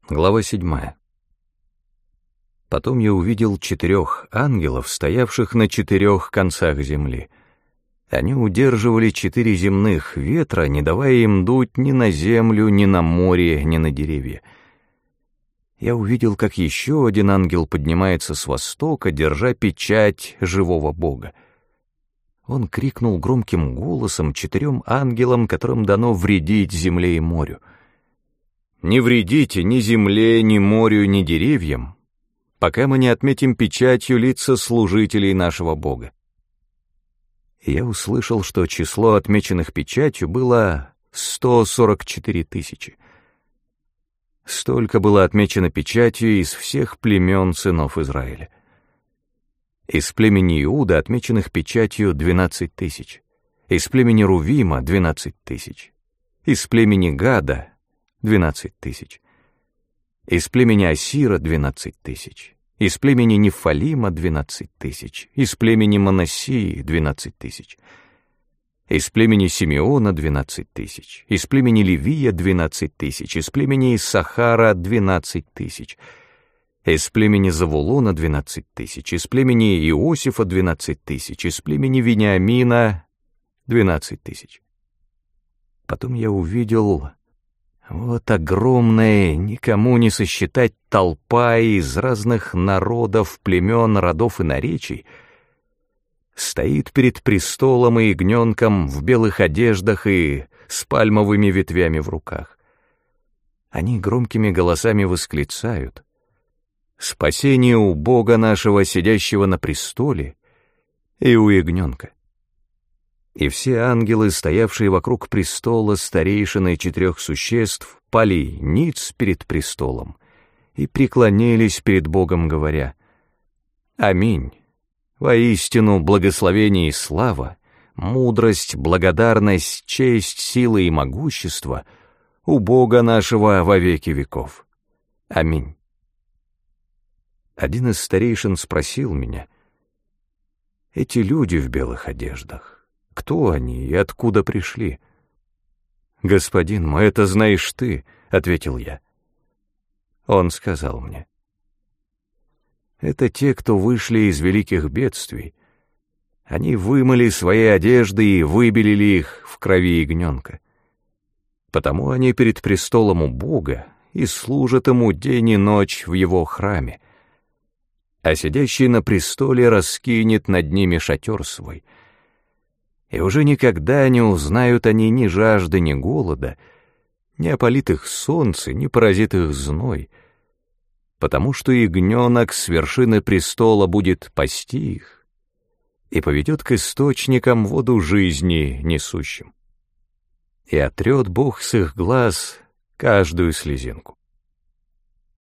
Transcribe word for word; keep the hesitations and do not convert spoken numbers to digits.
Глава седьмая. Потом я увидел четырех ангелов, стоявших на четырех концах земли. Они удерживали четыре земных ветра, не давая им дуть ни на землю, ни на море, ни на деревья. Я увидел, как еще один ангел поднимается с востока, держа печать живого Бога. Он крикнул громким голосом четырем ангелам, которым дано вредить земле и морю: «Не вредите ни земле, ни морю, ни деревьям, пока мы не отметим печатью лица служителей нашего Бога». И я услышал, что число отмеченных печатью было сто сорок четыре тысячи. Столько было отмечено печатью из всех племен сынов Израиля. Из племени Иуда отмеченных печатью двенадцать тысяч, из племени Рувима — двенадцать тысяч, из племени Гада — двенадцать тысяч, из племени Асира — двенадцать тысяч, из племени Нефалима — двенадцать тысяч, из племени Манассии — двенадцать тысяч, из племени Симеона — двенадцать тысяч, из племени Левия — двенадцать тысяч, из племени Иссахара — двенадцать тысяч, из племени Завулона — двенадцать тысяч, из племени Иосифа — двенадцать тысяч, из племени Вениамина — двенадцать тысяч. Потом я увидел вот огромная, никому не сосчитать толпа из разных народов, племен, родов и наречий стоит перед престолом и ягненком в белых одеждах и с пальмовыми ветвями в руках. Они громкими голосами восклицают: «Спасение у Бога нашего, сидящего на престоле, и у ягненка». И все ангелы, стоявшие вокруг престола, старейшины четырех существ, пали ниц перед престолом и преклонились перед Богом, говоря: «Аминь! Воистину благословение и слава, мудрость, благодарность, честь, сила и могущество у Бога нашего во веки веков. Аминь». Один из старейшин спросил меня: «Эти люди в белых одеждах, кто они и откуда пришли?» «Господин мой, это знаешь ты», — ответил я. Он сказал мне: «Это те, кто вышли из великих бедствий. Они вымыли свои одежды и выбелили их в крови ягненка. Потому они перед престолом у Бога и служат ему день и ночь в его храме. А сидящий на престоле раскинет над ними шатер свой. И уже никогда не узнают они ни жажды, ни голода, ни опалит их солнце, ни поразит их зной, потому что ягненок с вершины престола будет пасти их и поведет к источникам воду жизни несущим. И отрет Бог с их глаз каждую слезинку».